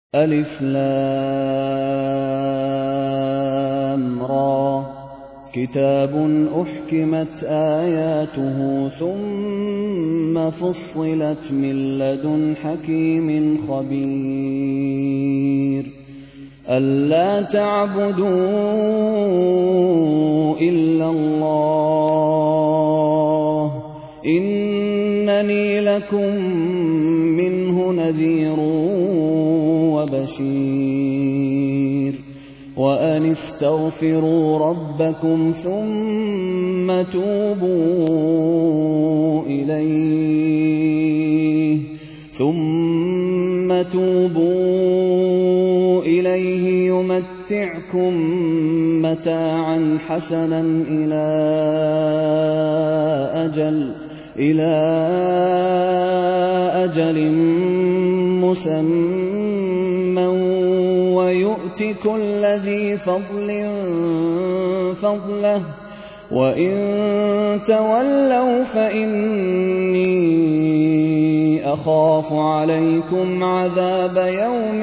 را كتاب أحكمت آياته ثم فصلت من لدن حكيم خبير ألا تعبدوا إلا الله إنني لكم منه نذير وبشير وأن استغفروا ربكم ثم توبوا إليه يمتعكم متاعا حسنا إلى أجل مسمى ويؤت كل ذي فضل فضله وإن تولوا فإني أخاف عليكم عذاب يوم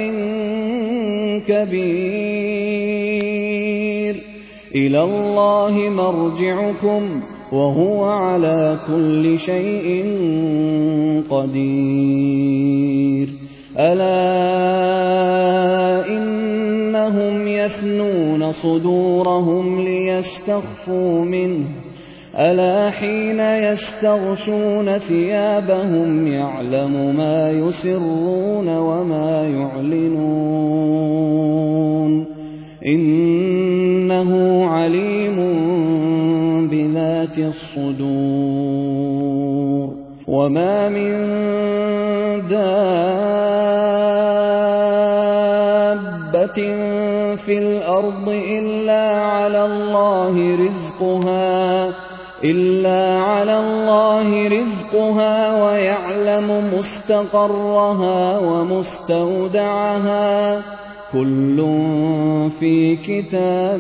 كبير إلى الله مرجعكم وهو على كل شيء قدير ألا إنهم يثنون صدورهم ليستخفوا منه ألا حين يستغشون ثيابهم يعلم ما يسرون وما يعلنون إنه عليم بذات الصدور وما من دابة في الأرض إلا على الله رزقها ويعلم مستقرها ومستودعها كل في كتاب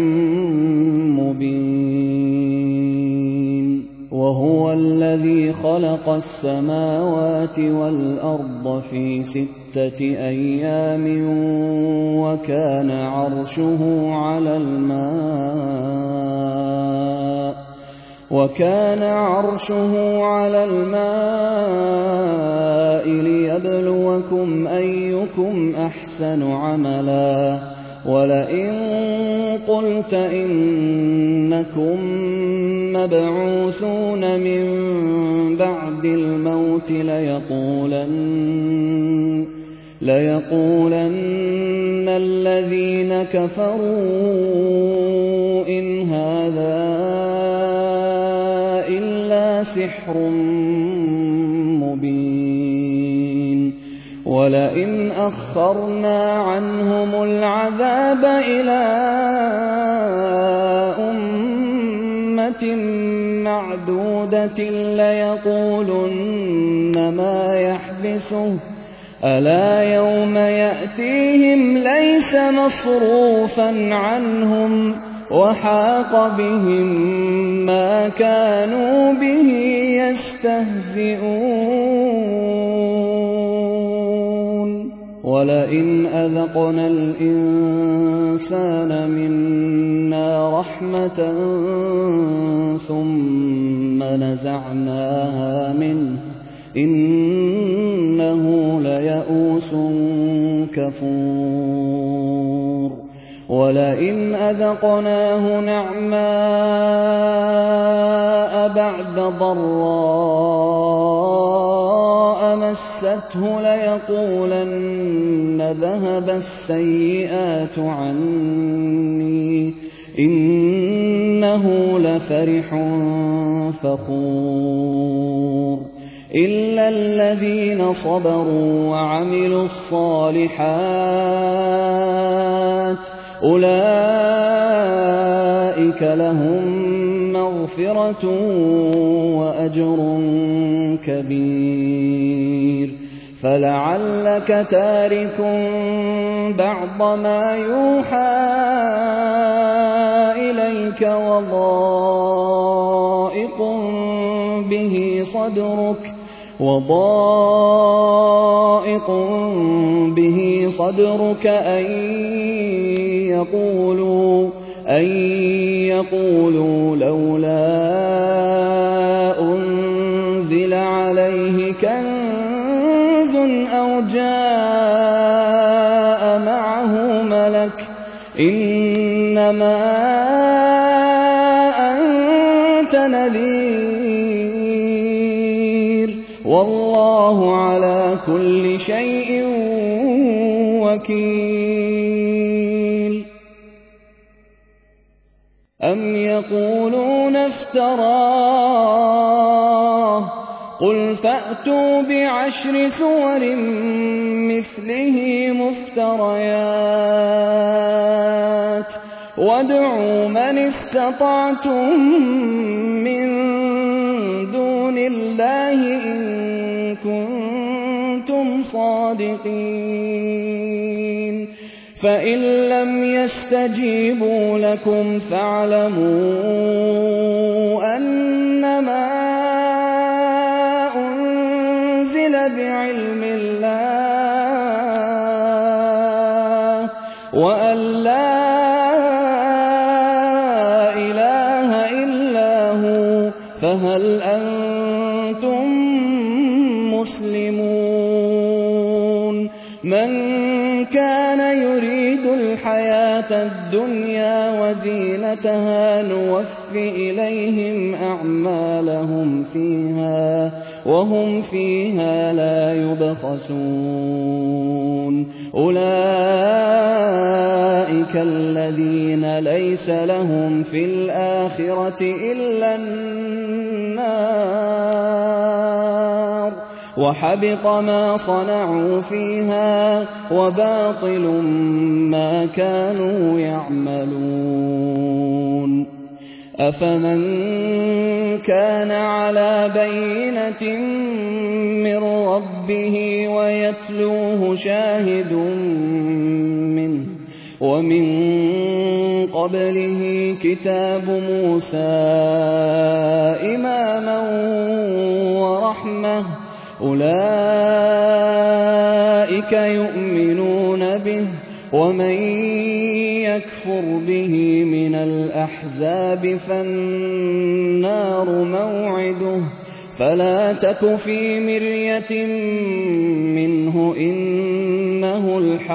مبين وهو الذي خلق السماوات والأرض في 6 أيام وكان عرشه على الماء ليبلوكم أيكم أحسن عملا ولئن قلت إنكم مبعوثون من بعد الموت ليقولن الذين كفروا إن هذا إلا سحر مبين ولئن أخرنا عنهم العذاب إلى أمة معدودة ليقولن ما يحبسه ألا يوم يأتيهم ليس مصروفا عنهم وحاق بهم ما كانوا به يستهزئون ولئن أذقنا الإنسان منا رحمة ثم نزعناها منه إنه ليئوس كفور ولئن أذقناه نعماء بعد ضراء مسته ليقولن ذهب السيئات عني إنه لفرح فخور إلا الذين صبروا وعملوا الصالحات أولئك لهم مغفرة وأجر كبير فلعلك تارك بعض ما يوحى إليك وضائق به صدرك وضائق به صدرك أن يقولوا لولا أنزل عليه كنز أو جاء معه ملك إنما أنت نذير والله على كل شيء وكيل. أم يقولون افتراه قل فأتوا بعشر سور مثله مفتريات وادعوا من استطعتم من دون الله إن كنتم صادقين فإن لم يستجيبوا لكم فاعلموا أنما أنزل بعلم الله وأن لا إله إلا هو فهل أنتم مسلمون. من كان يريد الحياة الدنيا وزينتها نوف إليهم أعمالهم فيها وهم فيها لا يبخسون. أولئك الذين ليس لهم في الآخرة إلا النار وحبط ما صنعوا فيها وباطل ما كانوا يعملون. أفمن كان على بينة من ربه ويتلوه شاهد منه ومن قبله كتاب موسى إماما ورحمة أولئك يؤمنون به ومن يكفر به من الأحزاب فالنار موعده فلا تك في مرية منه إنه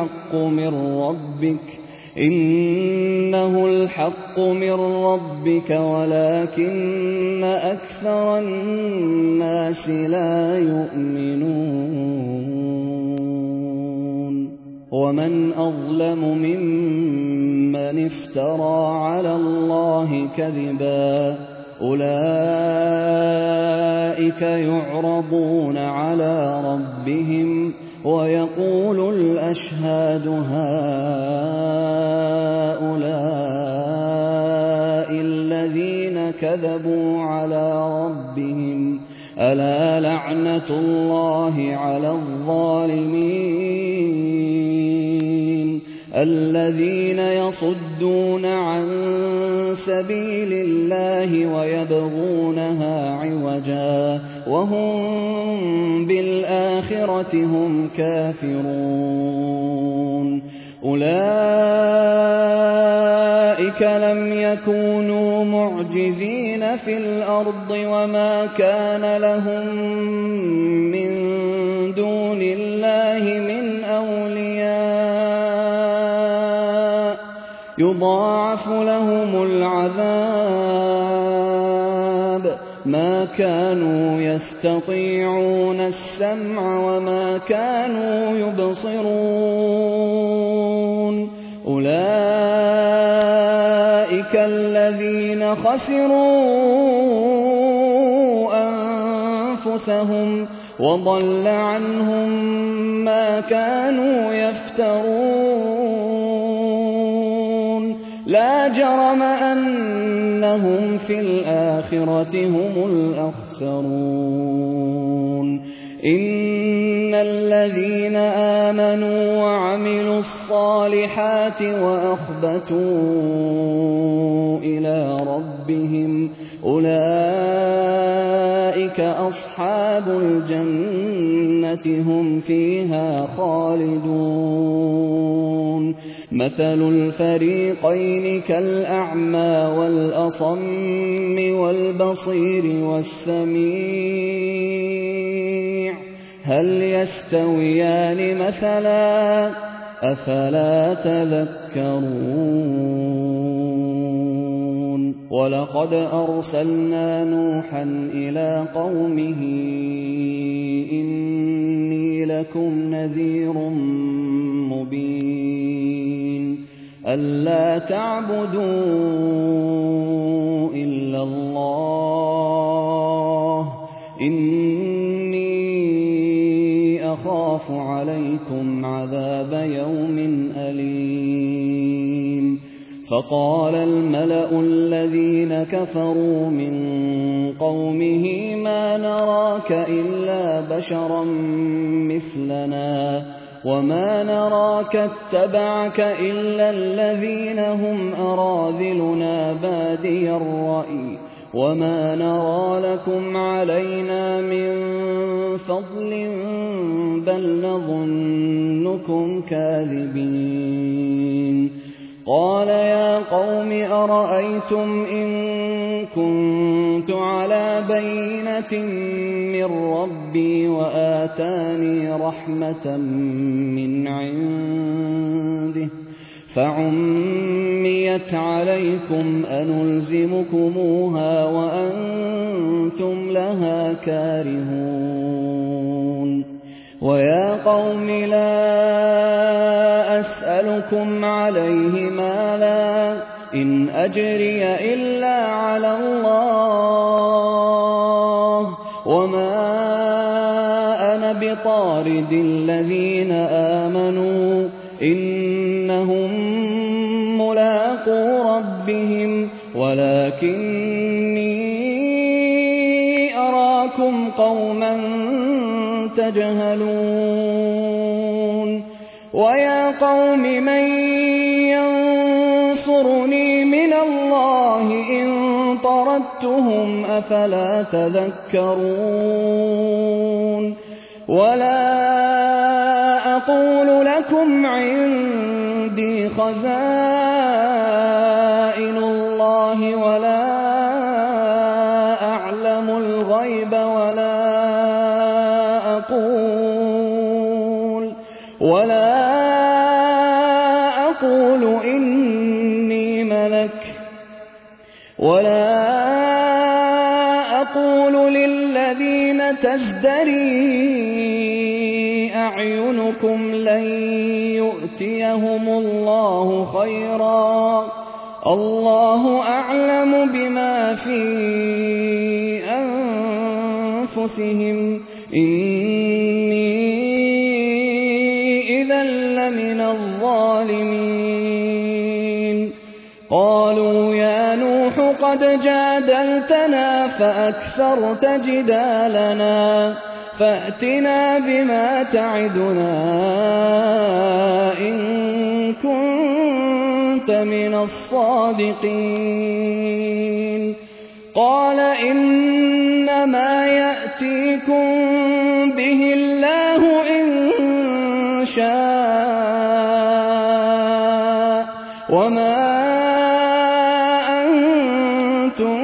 الحق من ربك ولكن أكثر الناس لا يؤمنون. ومن أظلم ممن افترى على الله كذبا أولئك يعرضون على ربهم ويقول الأشهاد هؤلاء الذين كذبوا على ربهم ألا لعنة الله على الظالمين الذين يصدون عن سبيل الله ويبغونها عوجا وهم بالآخرة هم كافرون. أولئك لم يكونوا معجزين في الأرض وما كان لهم من دون الله من أولياء يضاعف لهم العذاب ما كانوا يستطيعون السمع وما كانوا يبصرون. أولئك الذين خسروا أنفسهم وضل عنهم ما كانوا يفترون. لا جرم أنهم في الآخرة هم الأخسرون. إن الذين آمنوا وعملوا الصالحات وأخبتوا إلى ربهم أولئك أولئك أصحاب الجنة هم فيها خالدون مثل الفريقين كالأعمى والأصم والبصير والسميع هل يستويان مثلا أفلا تذكرون ولقد أرسلنا نوحا إلى قومه إني لكم نذير مبين ألا تعبدوا إلا الله إني أخاف عليكم عذاب يوم أليم فقال الملأ الذين كفروا من قومه ما نراك إلا بشرا مثلنا وما نراك اتبعك إلا الذين هم أراذلنا بادي الرأي وما نرى لكم علينا من فضل بل نظنكم كاذبين قال يا قوم أرأيتم إن كنت على بينة من ربي وآتاني رحمة من عنده فعميت عليكم أنلزمكموها وأنتم لها كارهون ويا قوم لا أسألكم عليه مالا إن أجري إلا على الله وما أنا بطارد الذين آمنوا إنهم ملاقو ربهم ولكني أراكم قوما تجهلون ويا قوم من ينصرني من الله إن طردتهم أفلا تذكرون ولا أقول لكم عندي خزائن الله ولا أعلم الغيب ولا أقول إني ملك ولا أقول للذين تزدري أعينكم لن يؤتيهم الله خيرا الله أعلم بما في أنفسهم إني إذا لمن الظالمين قالوا يا نوح قد جادلتنا فأكثرت جدالنا فأتنا بما تعدنا إن كنت من الصادقين قال إنما يأتيكم به الله إن شاء وما أنتم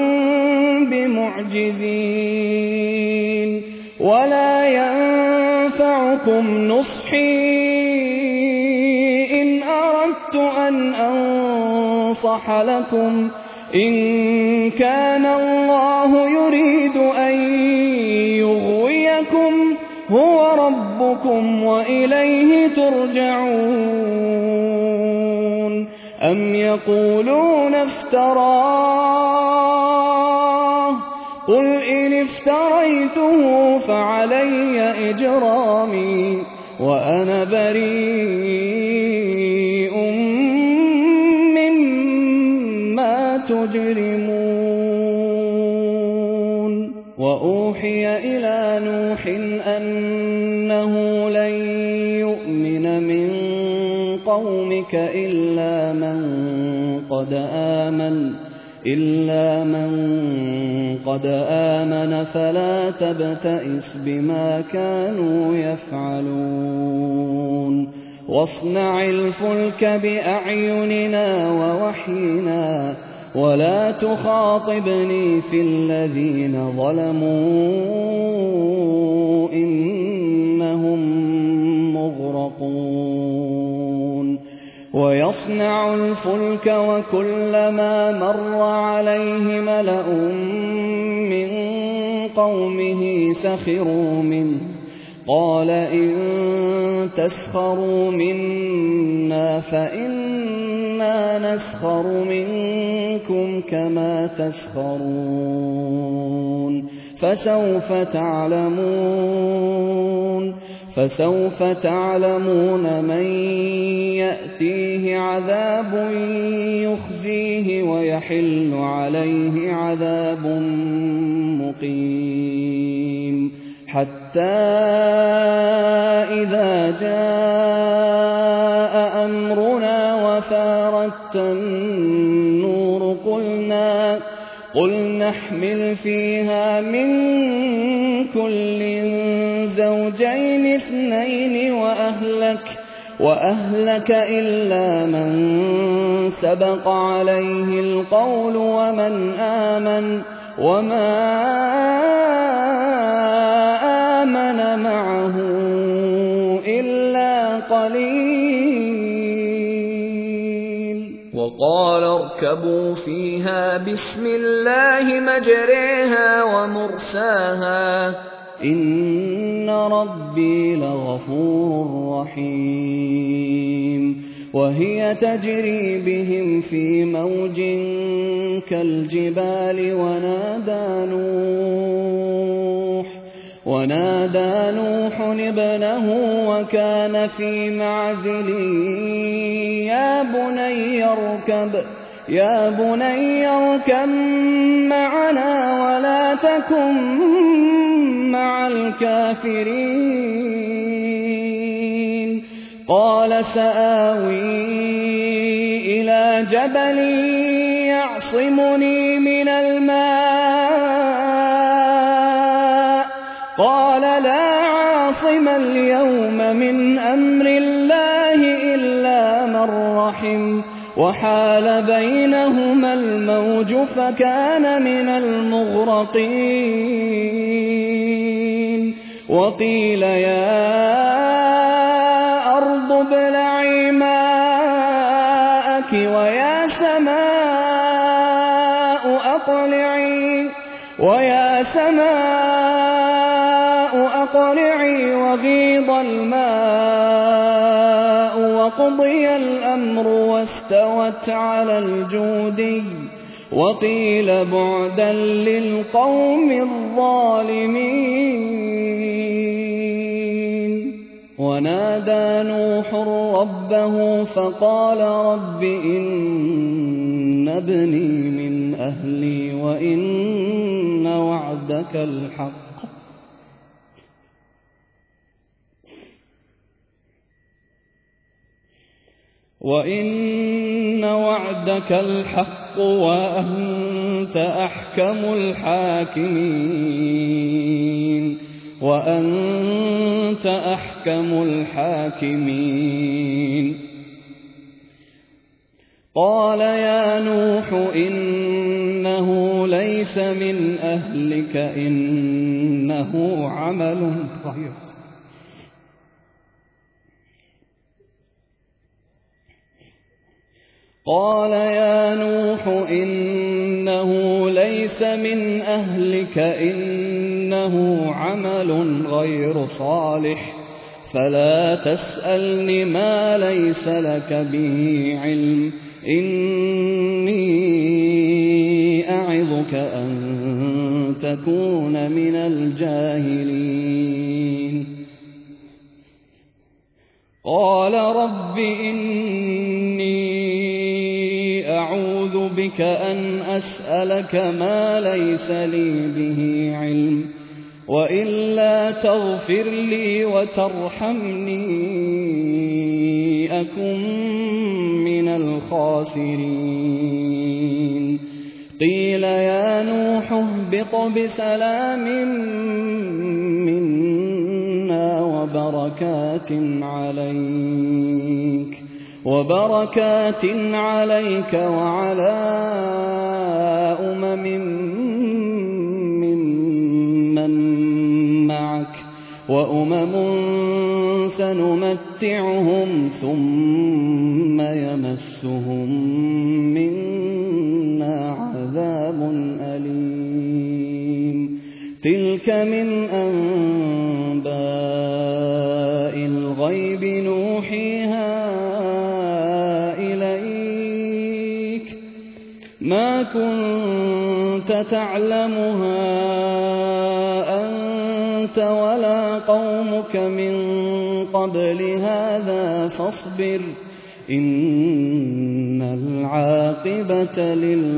بمعجزين ولا ينفعكم نصحي إن أردت أن أنصح لكم إن كان الله يريد أن يغويكم هو ربكم وإليه ترجعون أم يقولون افتراه قل إن افتريته فعلي إجرامي وأنا بريء مما تجرمون وأوحي إلى نوح أنه لن يؤمن من قومك إلا من قد آمن إلا من قد آمن فلا تبتئس بما كانوا يفعلون واصنع الفلك بأعيننا ووحينا ولا تخاطبني في الذين ظلموا إنهم مغرقون ويصنع الفلك وكلما مر عليه ملأ من قومه سخروا منه قال إن تسخروا منا فإنا نسخر منكم كما تسخرون فسوف تعلمون من يأتيه عذاب يخزيه ويحل عليه عذاب مقيم حتى إذا جاء أمرنا وفارت النور قل نحمل فيها من كل زوجين اثنين وأهلك إلا من سبق عليه القول ومن آمن وما آمن معه إلا قليل وقال اركبوا فيها بسم الله مجريها ومرساها إن ربي لغفور رحيم وهي تجري بهم في موج كالجبال ونادى نوح ابنه وكان في معزل يا بني اركب معنا ولا تكن مع الكافرين قال سآوي إلى جبل يعصمني من الماء قال لا عاصم اليوم من أمر الله إلا من رحم وحال بينهما الموج فكان من المغرقين وقيل يا أرض ابلعي ماءك ويا سماء أقلعي وغيض الماء وقضي الأمر واستوت على الجودي وقيل بعدا للقوم الظالمين ونادى نوح ربه فقال رب إن ابني من أهلي وإن وعدك الحق وأنت أحكم الحاكمين قال يا نوح إنه ليس من أهلك إنه عمل غير قال يا نوح إنه ليس من أهلك إنه عمل غير صالح فلا تسألني ما ليس لك به علم إني أعظك أن تكون من الجاهلين قال رب إني أعوذ بك أن أسألك ما ليس لي به علم وإلا تغفر لي وترحمني أكن من الخاسرين قيل يا نوح اهبط بسلام منا وبركات عليك وعلى ممن معك وأمم سنمتعهم ثم يمسهم منا عذاب أليم تلك من أنباء الغيب نوحيها إليك ما كنت تعلمها أنت ولا قومك من قبل هذا فاصبر إن العاقبة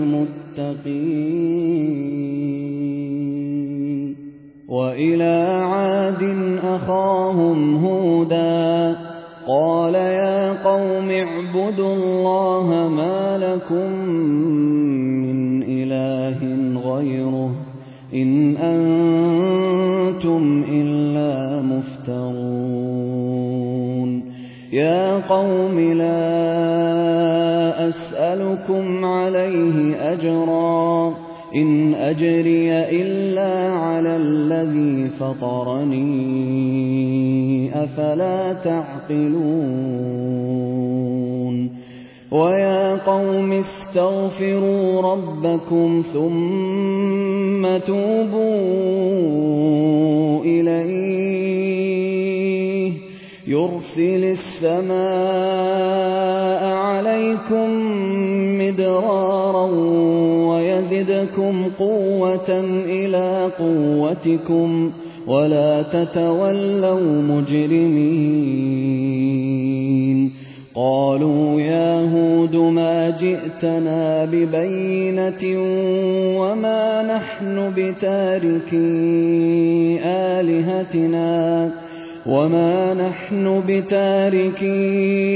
للمتقين وإلى عاد أخاهم هودا قال يا قوم اعبدوا الله ما لكم من إله غيره إن أنتم إلا مفترون يا قوم لا أسألكم عليه أجرا إن أجري إلا على الذي فطرني أفلا تعقلون ويا قوم استغفروا ربكم ثم توبوا إليه يرسل السماء عليكم مدرارا ويزدكم قوة إلى قوتكم ولا تتولوا مجرمين قالوا يا هود ما جئتنا ببينة وما نحن بتاركي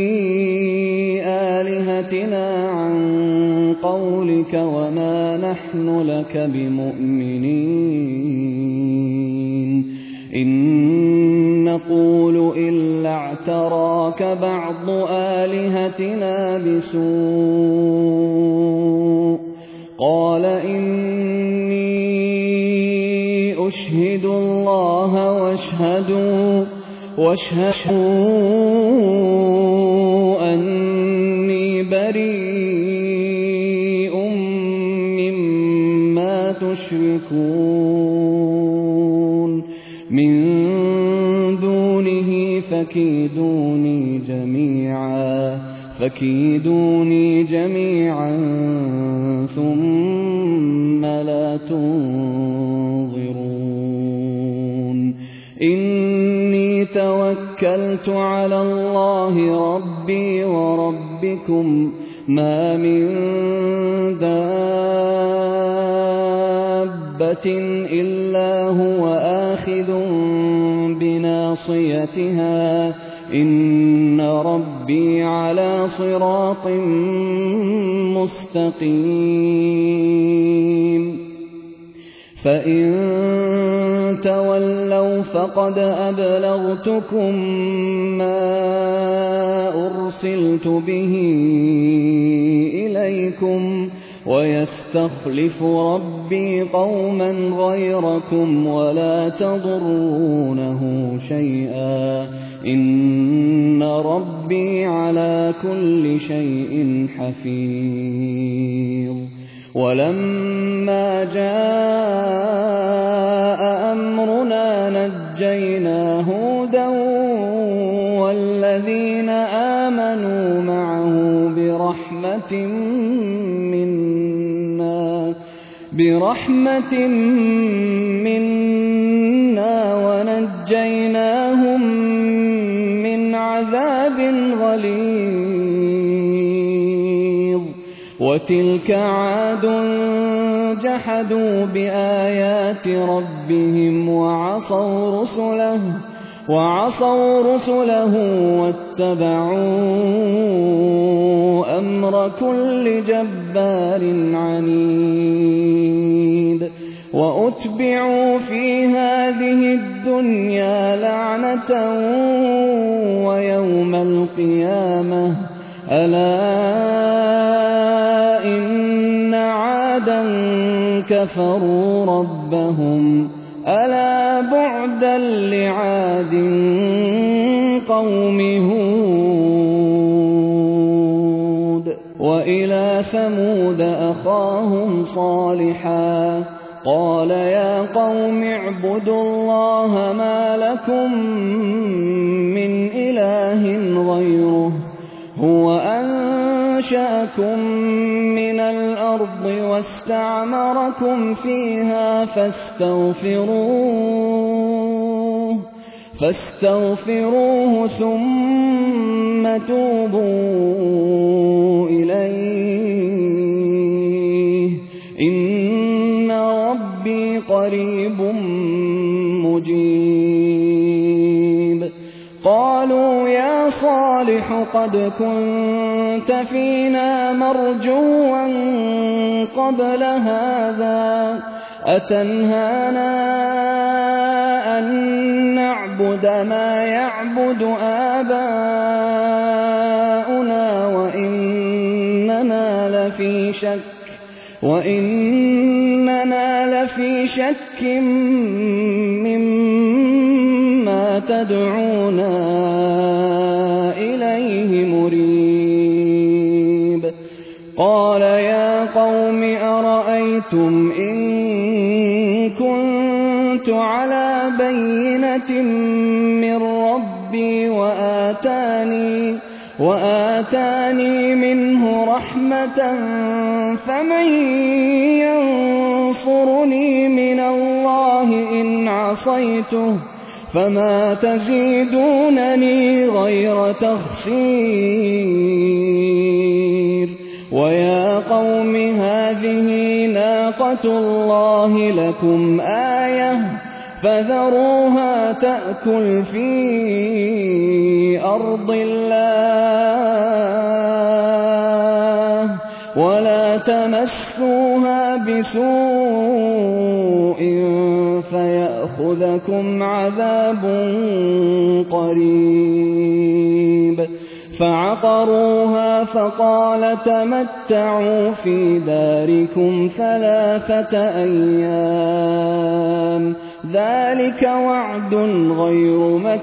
آلهتنا عن قولك وما نحن لك بمؤمنين إن نقول إلا اعتراك بعض آلهتنا بسوء قال إني أشهد الله واشهدوا أني بريء مما تشركون من دونه فكيدوني جميعا ثم لا تنظرون إني توكلت على الله ربي وربكم ما من دابة إلا هو آخذ بناصيتها إن ربي على صراط مستقيم فإن تولوا فقد أبلغتكم ما أرسلت به إليكم ويستخلف ربي قوما غيركم ولا تضرونه شيئا إن ربي على كل شيء حفيظ ولما جاء أمرنا نجينا هودا والذين آمنوا معه برحمة منا ونجيناهم من عذاب غليظ وتلك عاد جحدوا بآيات ربهم وعصوا رسله واتبعوا أمر كل كل جبار عنيد وأتبعوا في هذه الدنيا لعنة ويوم القيامة ألا إن عادا كفروا ربهم ألا بعدا لعاد قوم هود وإلى ثمود أخاهم صالحا قال يا قوم اعبدوا الله ما لكم من إله غيره هو أنشأكم من الأرض واستعمركم فيها فاستغفروه ثم توبوا إليه إن ربي قريب مجيب قالوا يا صالح قد كنت فينا مرجوا قبل هذا أتنهانا أن نعبد ما يعبد آباؤنا وإننا لفي شك مما تدعونا إليه مريب قال يا قوم أرأيتم إن كنت على بينة من ربي وآتاني منه رحمة فمن ينصرني من الله إن عصيته فما تزيدونني غير تخسير ويا قوم هذه ناقة الله لكم آية فذروها تأكل في أرض الله ولا تمسوها بسوء فيأخذكم عذاب قريب فعقروها فقال تمتعوا في داركم 3 أيام ذلك وعد غير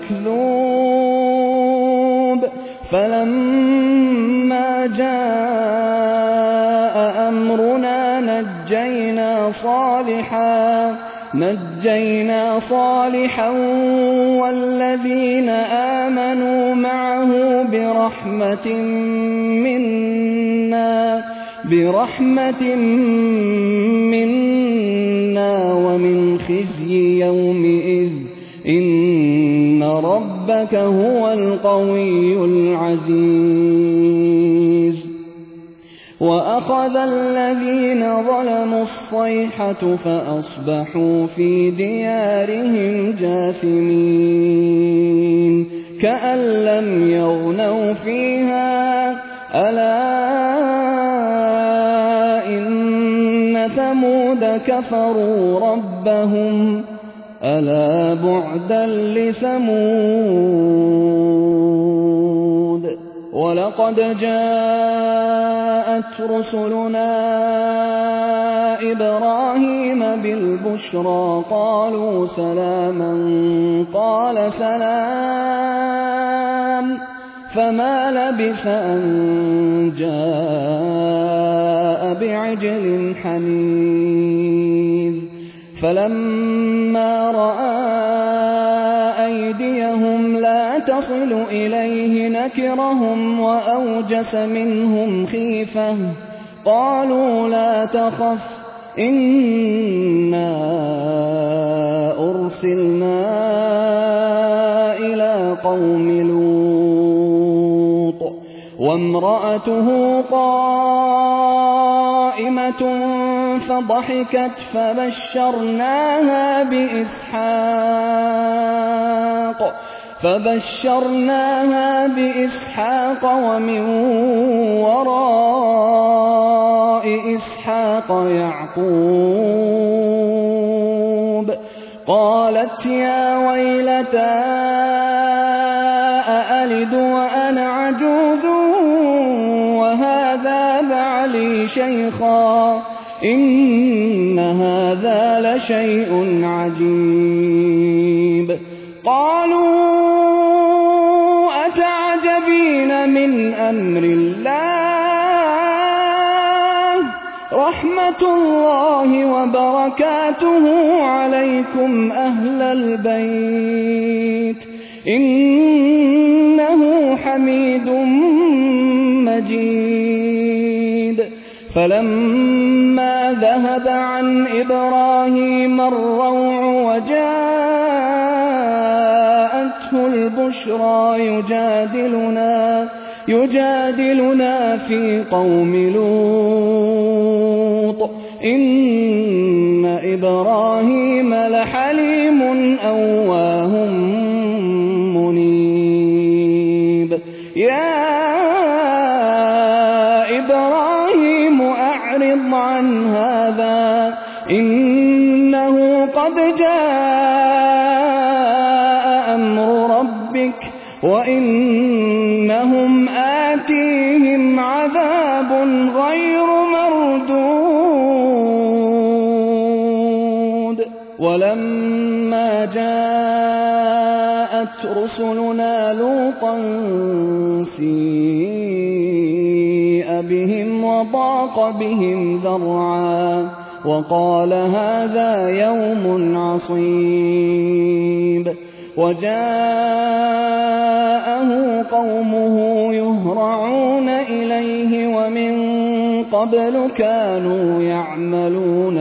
مكذوب فلما جاء أمرنا نجينا صالحا والذين آمنوا معه برحمة منا ومن خزي يومئذ إن ربك هو القوي العزيز وأخذ الذين ظلموا الصيحة فأصبحوا في ديارهم جاثمين كأن لم يغنوا فيها ألا إن ثمود كفروا ربهم ألا بعدا لثمود ولقد جاءت رسلنا إبراهيم بالبشرى قالوا سلاما قال سلام فما لبث أن جاء بعجل حنيذ فلما رأى أيديهم لا تصل إليه نكرهم وأوجس منهم خيفة قالوا لا تخف إنا أرسلنا إلى قوم لوط وامرأته قائمة فضحكت فبشرناها بإسحاق ومن وراء إسحاق يعقوب قالت يا ويلتى أألد وأنا عجوز وهذا بعلي شيخا إن هذا لشيء عجيب قالوا أتعجبين من أمر الله رحمة الله وبركاته عليكم أهل البيت إنه حميد مجيد فلما ذهب عن إبراهيم الروع وجاءته البشرى يجادلنا في قوم لوط إن إبراهيم لحليم أواه منيب يا إبراهيم أعرض عن هذا إنه قد جاء أمر ربك وإنهم آتيهم عذاب غير مردود ولما جاءت رسلنا لوطا سيء بهم وضاق بهم ذرعا وقال هذا يوم عصيب وجاءه قومه يهرعون إليه ومن قبل كانوا يعملون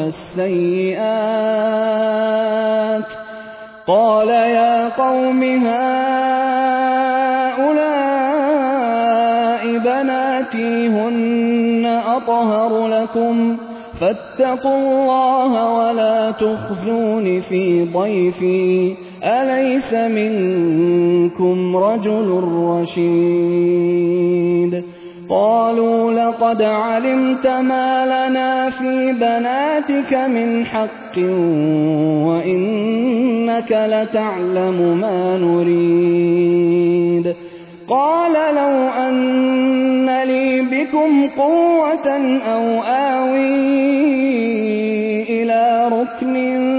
السيئات قال يا قوم هؤلاء بناتي هن أطهر لكم فاتقوا الله ولا تخزون في ضيفي أليس منكم رجل رشيد قالوا لقد علمت ما لنا في بناتك من حق وإنك لتعلم ما نريد قال لو أن لي بكم قوة أو آوي إلى ركن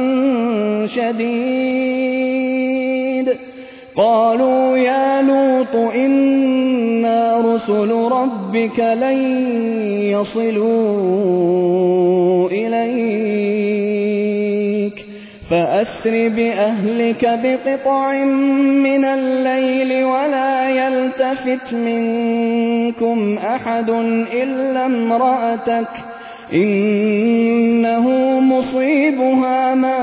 شديد قالوا يا لوط إنا رسل ربك لن يصلوا إليك فأسر بأهلك بقطع من الليل ولا يلتفت منكم أحد إلا امرأتك إنه مصيبها ما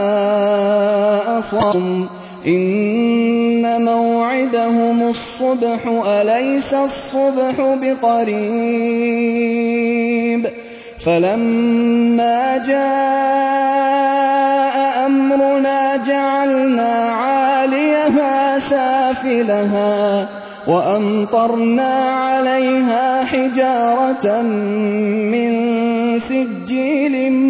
أصابهم إن موعدهم الصبح أليس الصبح بقريب فلما جاء أمرنا جعلنا عاليها سافلها وأمطرنا عليها حجارة من سجيل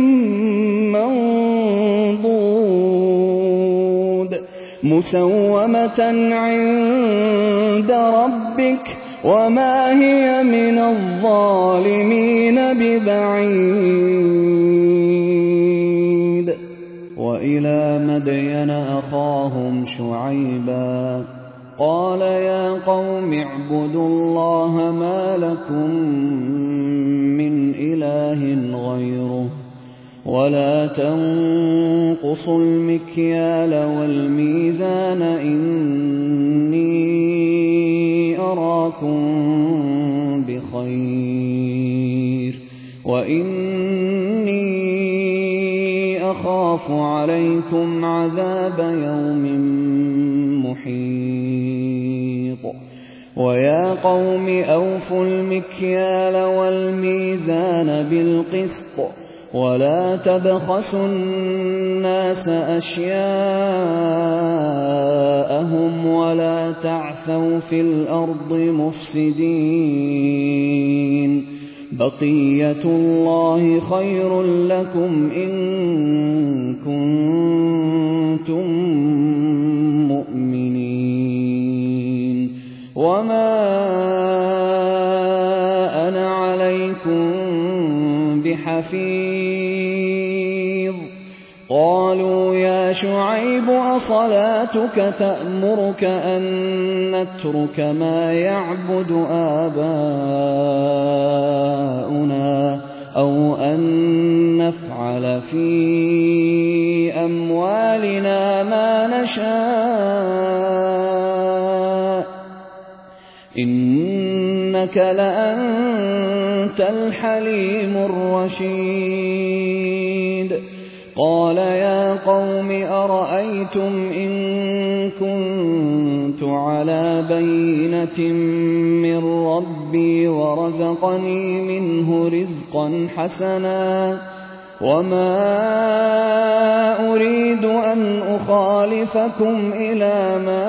منضود مسومة عند ربك وما هي من الظالمين ببعيد وإلى مدين أخاهم شعيبا قال يا قوم اعبدوا الله ما لكم من إله غيره ولا تنقصوا المكيال والميزان إني أراكم بخير وإني أخاف عليكم عذاب يوم محيط ويا قوم أوفوا المكيال والميزان بالقسط ولا تبخسوا الناس أشياءهم ولا تعثوا في الأرض مفسدين بقية الله خير لكم إن كنتم مؤمنين وما أنا عليكم بحفيظ قالوا يا شعيب أصلاتك تأمرك أن نترك ما يعبد آباؤنا أو أن نفعل في أموالنا ما نشاء إنك لأنت الحليم الرشيد قال يا قوم أرأيتم إن كنت على بينة من ربي ورزقني منه رزقا حسنا وما أريد أن أخالفكم إلى ما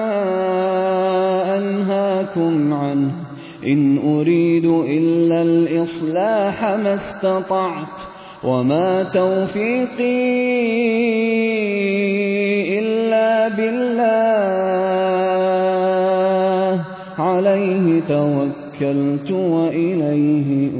أنهاكم عنه إن أريد إلا الإصلاح ما استطعت وما توفيقي إلا بالله عليه توكلت وإليه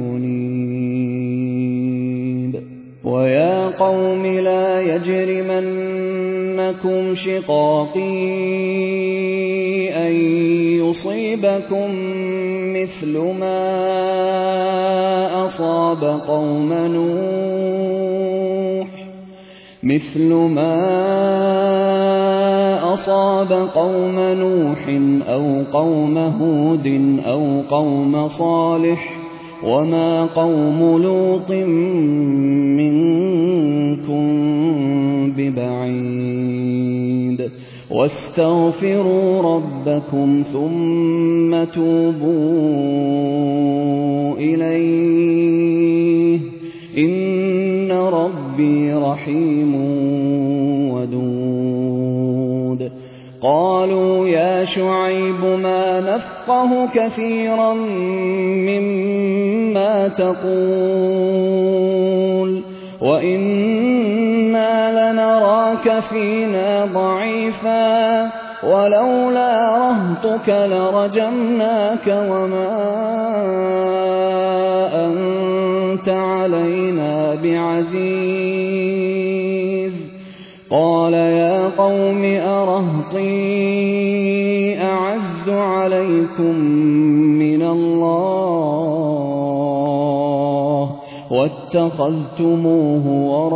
أنيب ويا قوم لا يجرمنكم شقاقي أن يصيبكم مثل ما أصاب قوم نوح أو قوم هود أو قوم صالح وما قوم لوط منكم ببعيد واستغفروا ربكم ثم توبوا إليه إن ربي رحيم ودود قالوا يا شعيب ما نفقه كثيرا مما تقول وإنا لنراك فينا ضعيفا ولولا رهطك لرجمناك وما أنت علينا بعزيز قال يا قوم أرهطي أعز عليكم من الله واتخذتموه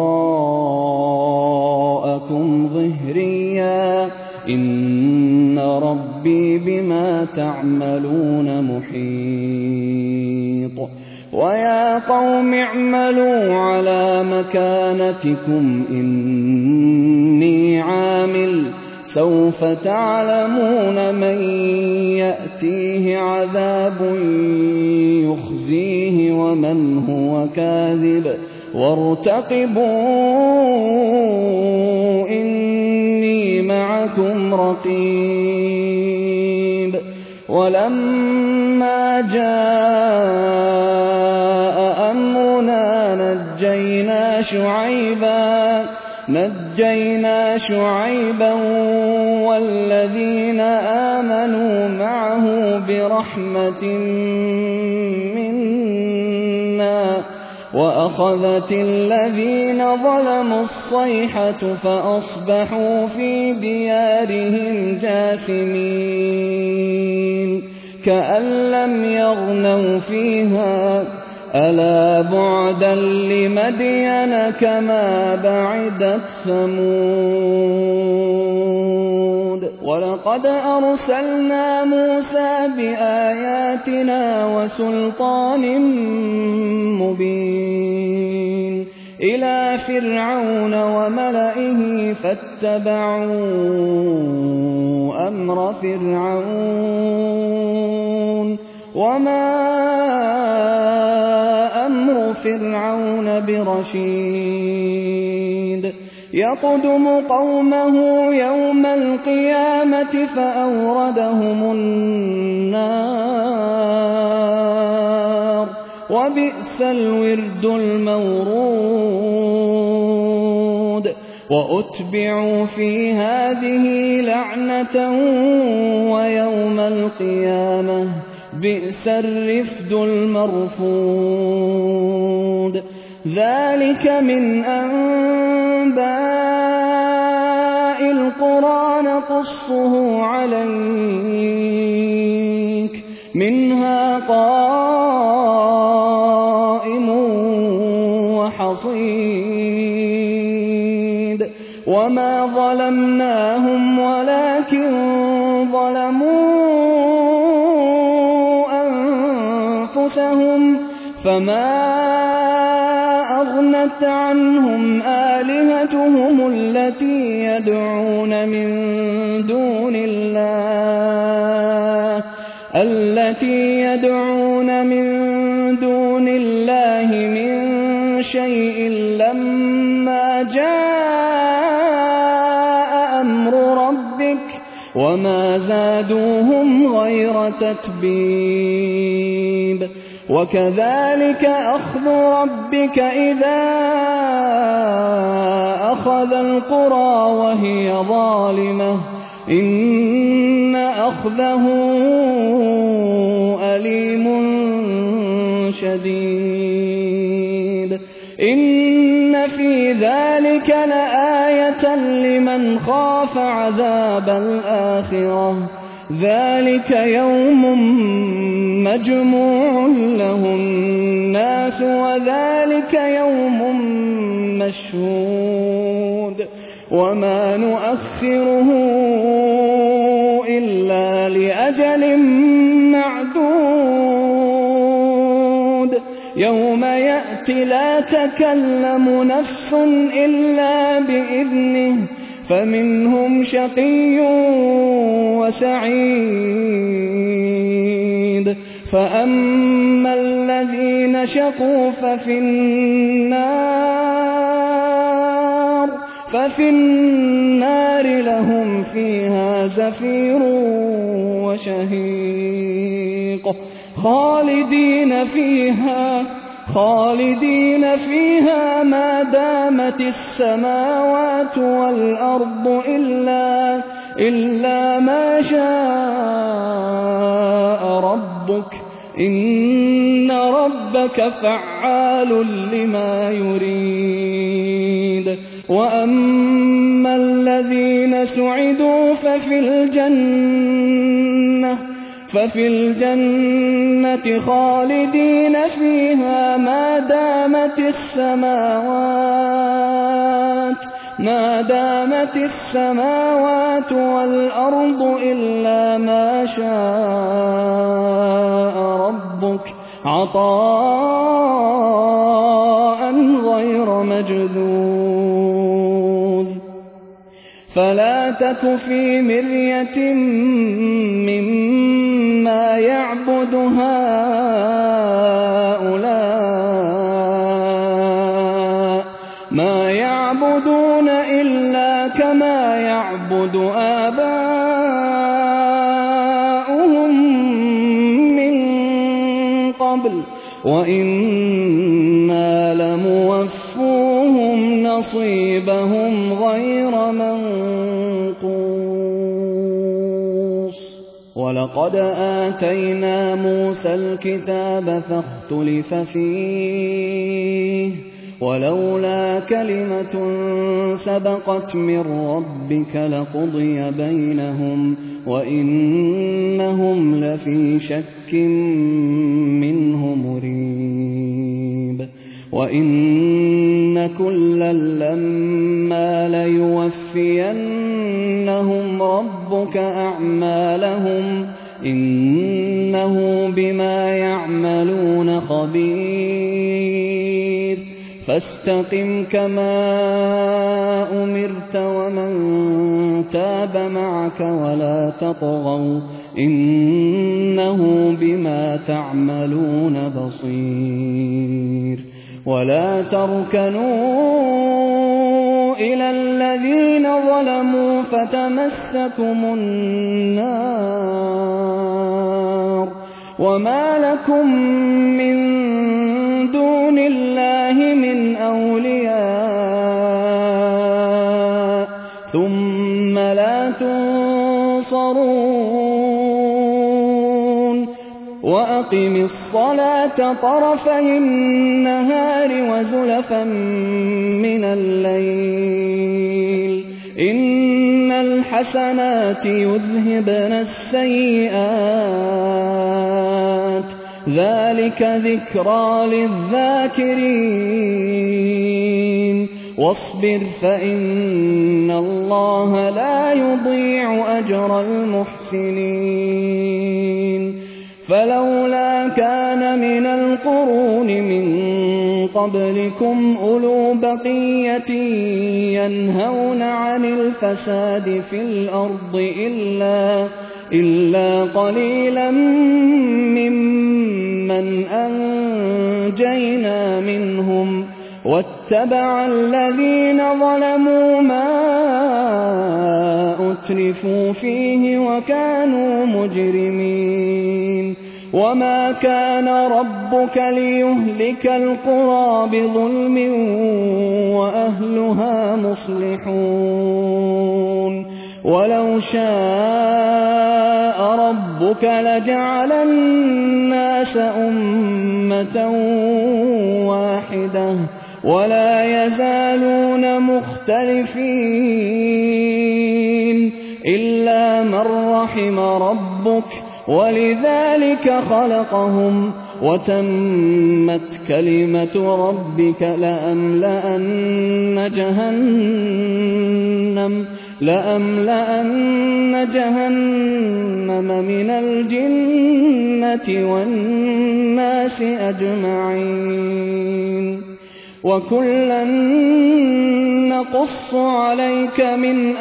وراءكم ظهريا إن ربي بما تعملون محيط ويا قوم اعملوا على مكانتكم إني عامل سوف تعلمون من يأتيه عذاب يخزيه ومن هو كاذب وارتقبوا إني معكم رقيب ولما جاء أمرنا نجينا شعيبا والذين آمنوا معه برحمة منا وأخذت الذين ظلموا الصيحة فأصبحوا في ديارهم جاثمين كأن لم يغنوا فيها ألا بعدا لمدين كما بعدت ثمود ولقد أرسلنا موسى بآياتنا وسلطان مبين إلى فرعون وملئه فاتبعوا أمر فرعون وما أمر فرعون برشيد يقدم قومه يوم القيامة فأوردهم النار وبئس الورد المورود وأتبعوا في هذه لعنة ويوم القيامة بئس الرفد المرفود ذلك من أنباء القرى نقصه عليك منها قائم وحصيد وما ظلمناهم ولكن ظلموا أنفسهم فما أغنت عنهم آلهتهم التي يدعون من دون الله من شيء لما جاء أمر ربك وما زادوهم غير تتبيب وكذلك أخذ ربك إذا أخذ القرى وهي ظالمة إن أخذه أليم شديد إن في ذلك لآية لمن خاف عذاب الآخرة ذلك يوم مجموع له الناس وذلك يوم مشهود وما نؤخره إلا لأجل معدود يوم يأتي لا تكلم نفس إلا بإذنه فمنهم شقي وسعيد فأما الذين شقوا ففي النار لهم فيها زفير وشهيق خالدين فيها ما دامت السماوات والأرض إلا ما شاء ربك إن ربك فعال لما يريد وأما الذين سعدوا ففي الجنة خالدين فيها ما دامت السماوات والأرض إلا ما شاء ربك عطاء غير مجذوذ فلا تك في مرية مما يعبد هؤلاء ما يعبدون إلا كما يعبد آباؤهم من قبل وإنا لموفوهم نصيبهم غير منقوص ولقد آتينا موسى الكتاب فاختلف فيه ولولا كلمة سبقت من ربك لقضي بينهم وإنهم لفي شك منه مريب وإن كلا لما ليوفينهم ربك أعمالهم إنه بما يعملون خبير فاستقم كما أمرت ومن تاب معك ولا تطغوا إنه بما تعملون بصير ولا تركنوا إلى الذين ظلموا فتمسكم النار وما لكم من أولياء ثم لا تنصرون وأقم الصلاة طرفي النهار وزلفا من الليل إن الحسنات يذهبن السيئات ذلك ذكرى للذاكرين واصبر فإن الله لا يضيع أجر المحسنين فلولا كان من القرون من قبلكم أولو بقية ينهون عن الفساد في الأرض إلا قليلا ممن أنجينا منهم واتبع الذين ظلموا ما أترفوا فيه وكانوا مجرمين وما كان ربك ليهلك القرى بظلم وأهلها مصلحون ولو شاء ربك لجعل الناس أمة واحدة ولا يزالون مختلفين إلا من رحم ربك ولذلك خلقهم وتمت كلمة ربك لأملأن جهنم من الجنة والناس أجمعين وكلا نقص عليك من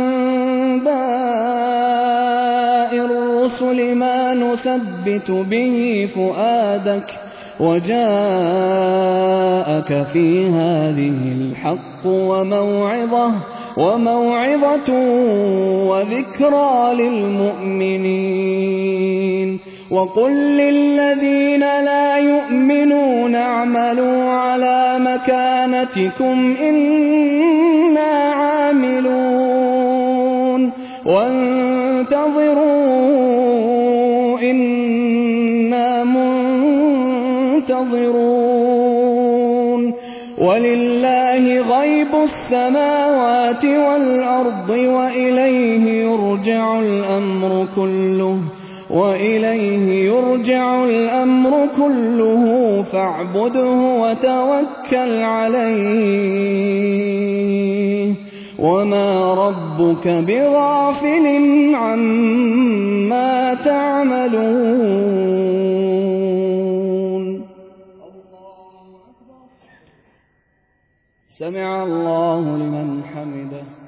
أنباء الرسل ما نثبت به فؤادك وجاءك في هذه الحق وموعظة وذكرى للمؤمنين وقل للذين لا يؤمنون اعملوا على مكانتكم إنا عاملون وانتظروا إنا منتظرون ولله غيب السماوات والأرض وإليه يرجع الأمر كله فاعبده وتوكل عليه وما ربك بغافل عما تعملون سمع الله لمن حمده